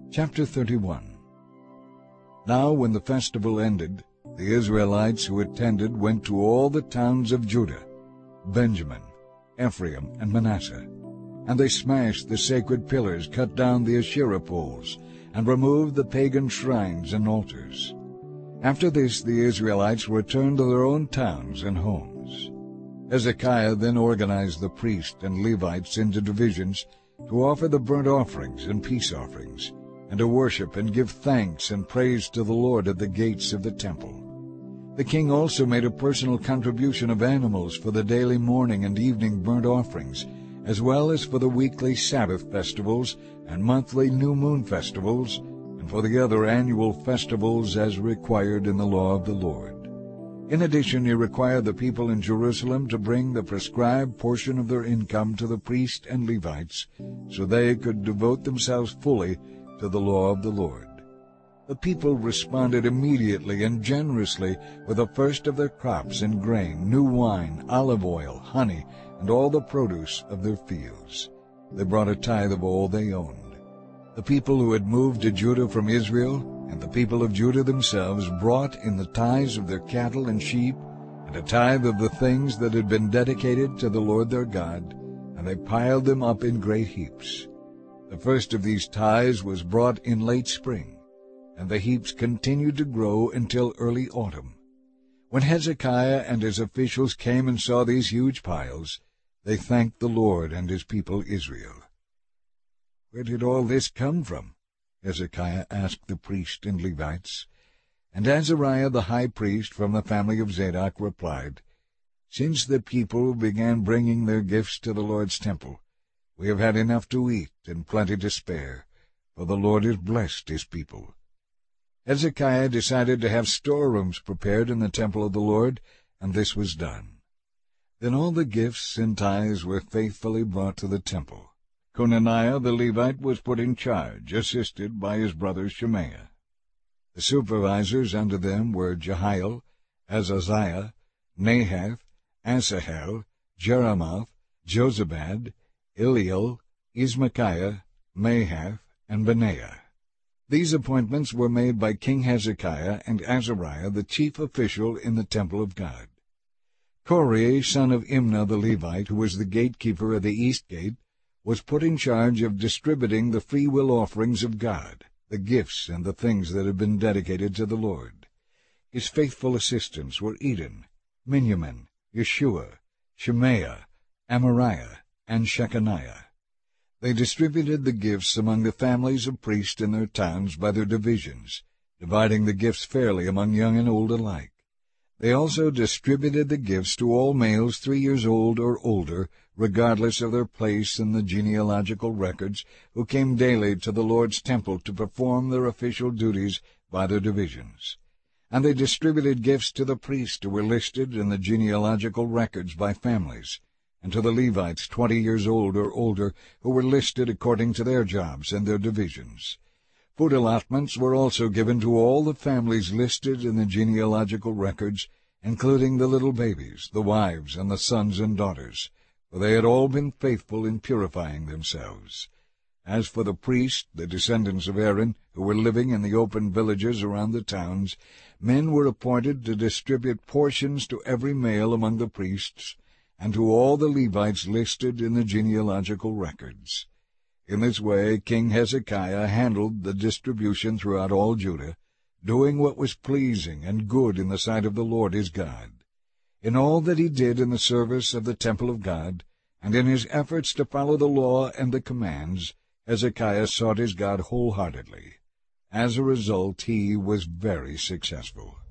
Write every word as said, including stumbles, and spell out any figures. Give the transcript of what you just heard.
Chapter thirty-one. Now when the festival ended, the Israelites who attended went to all the towns of Judah, Benjamin, Ephraim, and Manasseh, and they smashed the sacred pillars, cut down the Asherah poles, and removed the pagan shrines and altars. After this the Israelites returned to their own towns and homes. Hezekiah then organized the priests and Levites into divisions to offer the burnt offerings and peace offerings, and to worship and give thanks and praise to the Lord at the gates of the temple. The king also made a personal contribution of animals for the daily morning and evening burnt offerings, as well as for the weekly Sabbath festivals and monthly new moon festivals, and for the other annual festivals as required in the law of the Lord. In addition, he required the people in Jerusalem to bring the prescribed portion of their income to the priests and Levites, so they could devote themselves fully to the law of the Lord. The people responded immediately and generously with the first of their crops in grain, new wine, olive oil, honey, and all the produce of their fields. They brought a tithe of all they owned. The people who had moved to Judah from Israel and the people of Judah themselves brought in the tithes of their cattle and sheep, and a tithe of the things that had been dedicated to the Lord their God, and they piled them up in great heaps. The first of these tithes was brought in late spring, and the heaps continued to grow until early autumn. When Hezekiah and his officials came and saw these huge piles, they thanked the Lord and his people Israel. "Where did all this come from?" Hezekiah asked the priests and Levites. And Azariah the high priest from the family of Zadok replied, "Since the people began bringing their gifts to the Lord's temple, we have had enough to eat and plenty to spare, for the Lord has blessed his people." Hezekiah decided to have storerooms prepared in the temple of the Lord, and this was done. Then all the gifts and tithes were faithfully brought to the temple. Conaniah the Levite was put in charge, assisted by his brother Shemaiah. The supervisors under them were Jehiel, Azaziah, Nahath, Asahel, Jeremoth, Jozabad, Eliel, Ismachiah, Mahath, and Benaiah. These appointments were made by King Hezekiah and Azariah, the chief official in the temple of God. Korah, son of Imnah the Levite, who was the gatekeeper of the east gate, was put in charge of distributing the freewill offerings of God, the gifts and the things that had been dedicated to the Lord. His faithful assistants were Eden, Miniamin, Yeshua, Shemaiah, Amariah, and Shechaniah. They distributed the gifts among the families of priests in their towns by their divisions, dividing the gifts fairly among young and old alike. They also distributed the gifts to all males three years old or older, regardless of their place in the genealogical records, who came daily to the Lord's temple to perform their official duties by their divisions. And they distributed gifts to the priests who were listed in the genealogical records by families, and to the Levites twenty years old or older, who were listed according to their jobs and their divisions. Food allotments were also given to all the families listed in the genealogical records, including the little babies, the wives, and the sons and daughters, for they had all been faithful in purifying themselves. As for the priests, the descendants of Aaron, who were living in the open villages around the towns, men were appointed to distribute portions to every male among the priests, and to all the Levites listed in the genealogical records. In this way King Hezekiah handled the distribution throughout all Judah, doing what was pleasing and good in the sight of the Lord his God. In all that he did in the service of the temple of God, and in his efforts to follow the law and the commands, Hezekiah sought his God wholeheartedly. As a result, he was very successful.